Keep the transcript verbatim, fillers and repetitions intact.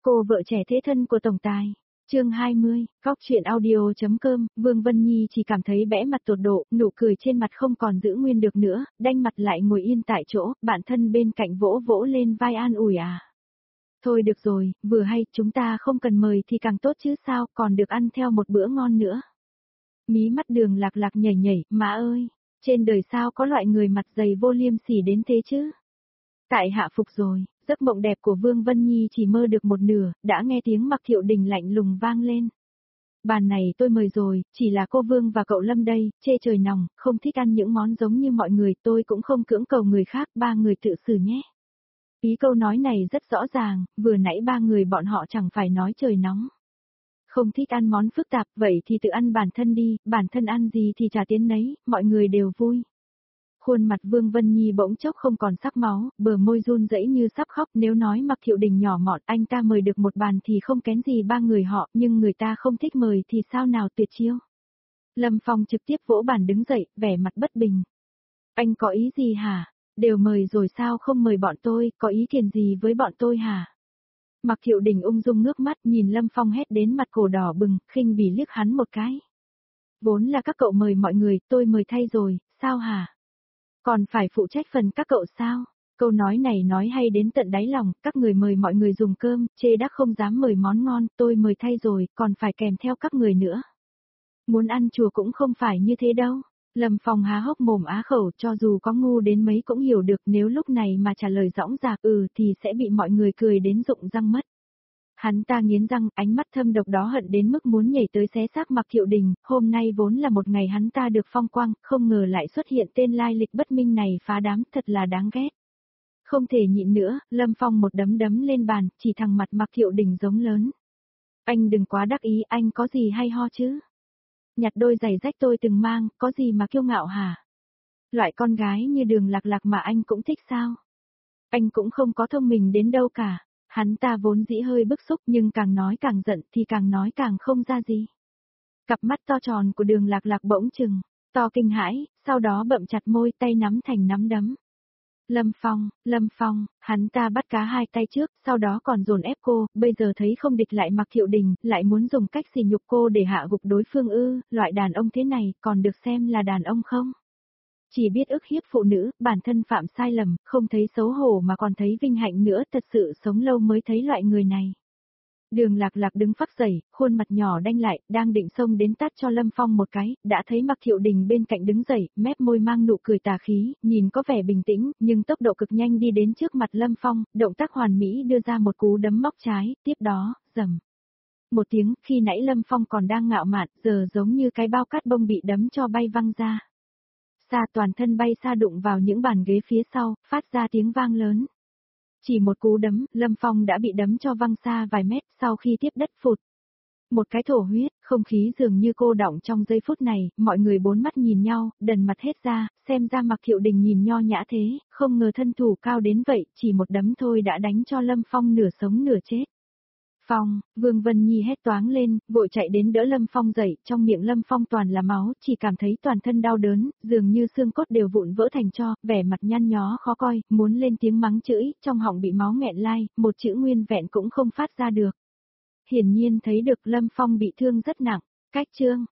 Cô vợ trẻ thế thân của tổng tài. Chương hai mươi, Cóc truyện audio.com, Vương Vân Nhi chỉ cảm thấy bẽ mặt tột độ, nụ cười trên mặt không còn giữ nguyên được nữa, đanh mặt lại ngồi yên tại chỗ, bạn thân bên cạnh vỗ vỗ lên vai an ủi à. Thôi được rồi, vừa hay, chúng ta không cần mời thì càng tốt chứ sao, còn được ăn theo một bữa ngon nữa. Mí mắt Đường Lạc Lạc nhảy nhảy, má ơi, trên đời sao có loại người mặt dày vô liêm sỉ đến thế chứ. Tại hạ phục rồi, giấc mộng đẹp của Vương Vân Nhi chỉ mơ được một nửa, đã nghe tiếng Mạc Thiệu Đình lạnh lùng vang lên. Bàn này tôi mời rồi, chỉ là cô Vương và cậu Lâm đây, chê trời nóng, không thích ăn những món giống như mọi người, tôi cũng không cưỡng cầu người khác, ba người tự xử nhé. Ý câu nói này rất rõ ràng, vừa nãy ba người bọn họ chẳng phải nói trời nóng. Không thích ăn món phức tạp, vậy thì tự ăn bản thân đi, bản thân ăn gì thì trả tiền nấy, mọi người đều vui. Khuôn mặt Vương Vân Nhi bỗng chốc không còn sắc máu, bờ môi run rẩy như sắp khóc, nếu nói Mạc Thiệu Đình nhỏ mọn anh ta mời được một bàn thì không kén gì ba người họ, nhưng người ta không thích mời thì sao nào tuyệt chiêu. Lâm Phong trực tiếp vỗ bàn đứng dậy, vẻ mặt bất bình. Anh có ý gì hả? Đều mời rồi sao không mời bọn tôi, có ý kiến gì với bọn tôi hả? Mạc Thiệu Đình ung dung ngước mắt nhìn Lâm Phong hét đến mặt cổ đỏ bừng, khinh bỉ liếc hắn một cái. Vốn là các cậu mời mọi người, tôi mời thay rồi, sao hả? Còn phải phụ trách phần các cậu sao? Câu nói này nói hay đến tận đáy lòng, các người mời mọi người dùng cơm, chê đắc không dám mời món ngon, tôi mời thay rồi, còn phải kèm theo các người nữa. Muốn ăn chùa cũng không phải như thế đâu. Lâm Phong há hốc mồm á khẩu, cho dù có ngu đến mấy cũng hiểu được, nếu lúc này mà trả lời dõng dạc ừ thì sẽ bị mọi người cười đến rụng răng mất. Hắn ta nghiến răng, ánh mắt thâm độc đó hận đến mức muốn nhảy tới xé xác Mạc Thiệu Đình, hôm nay vốn là một ngày hắn ta được phong quang, không ngờ lại xuất hiện tên lai lịch bất minh này phá đám, thật là đáng ghét. Không thể nhịn nữa, Lâm Phong một đấm đấm lên bàn, chỉ thẳng mặt Mạc Thiệu Đình giống lớn. Anh đừng quá đắc ý, anh có gì hay ho chứ? Nhặt đôi giày rách tôi từng mang, có gì mà kiêu ngạo hả? Loại con gái như Đường Lạc Lạc mà anh cũng thích sao? Anh cũng không có thông minh đến đâu cả. Hắn ta vốn dĩ hơi bức xúc nhưng càng nói càng giận thì càng nói càng không ra gì. Cặp mắt to tròn của Đường Lạc Lạc bỗng trừng, to kinh hãi, sau đó bậm chặt môi, tay nắm thành nắm đấm. Lâm Phong, Lâm Phong, hắn ta bắt cá hai tay trước, sau đó còn dồn ép cô, bây giờ thấy không địch lại Mạc Thiệu Đình, lại muốn dùng cách sỉ nhục cô để hạ gục đối phương ư, loại đàn ông thế này còn được xem là đàn ông không? Chỉ biết ức hiếp phụ nữ, bản thân phạm sai lầm, không thấy xấu hổ mà còn thấy vinh hạnh nữa, thật sự sống lâu mới thấy loại người này. Đường Lạc Lạc đứng phắc dậy, khuôn mặt nhỏ đanh lại, đang định xông đến tát cho Lâm Phong một cái, đã thấy Mạc Thiệu Đình bên cạnh đứng dậy, mép môi mang nụ cười tà khí, nhìn có vẻ bình tĩnh, nhưng tốc độ cực nhanh đi đến trước mặt Lâm Phong, động tác hoàn mỹ đưa ra một cú đấm móc trái, tiếp đó, rầm. Một tiếng, khi nãy Lâm Phong còn đang ngạo mạn, giờ giống như cái bao cát bông bị đấm cho bay văng ra. Xa toàn thân bay xa đụng vào những bàn ghế phía sau, phát ra tiếng vang lớn. Chỉ một cú đấm, Lâm Phong đã bị đấm cho văng xa vài mét sau khi tiếp đất phụt. Một cái thổ huyết, không khí dường như cô đọng trong giây phút này, mọi người bốn mắt nhìn nhau, đần mặt hết ra, xem ra Mạc Thiệu Đình nhìn nho nhã thế, không ngờ thân thủ cao đến vậy, chỉ một đấm thôi đã đánh cho Lâm Phong nửa sống nửa chết. Phong, Vương Vân Nhi hét toáng lên, vội chạy đến đỡ Lâm Phong dậy, trong miệng Lâm Phong toàn là máu, chỉ cảm thấy toàn thân đau đớn, dường như xương cốt đều vụn vỡ thành tro, vẻ mặt nhăn nhó khó coi, muốn lên tiếng mắng chửi, trong họng bị máu nghẹn lai, một chữ nguyên vẹn cũng không phát ra được. Hiển nhiên thấy được Lâm Phong bị thương rất nặng, cách chương.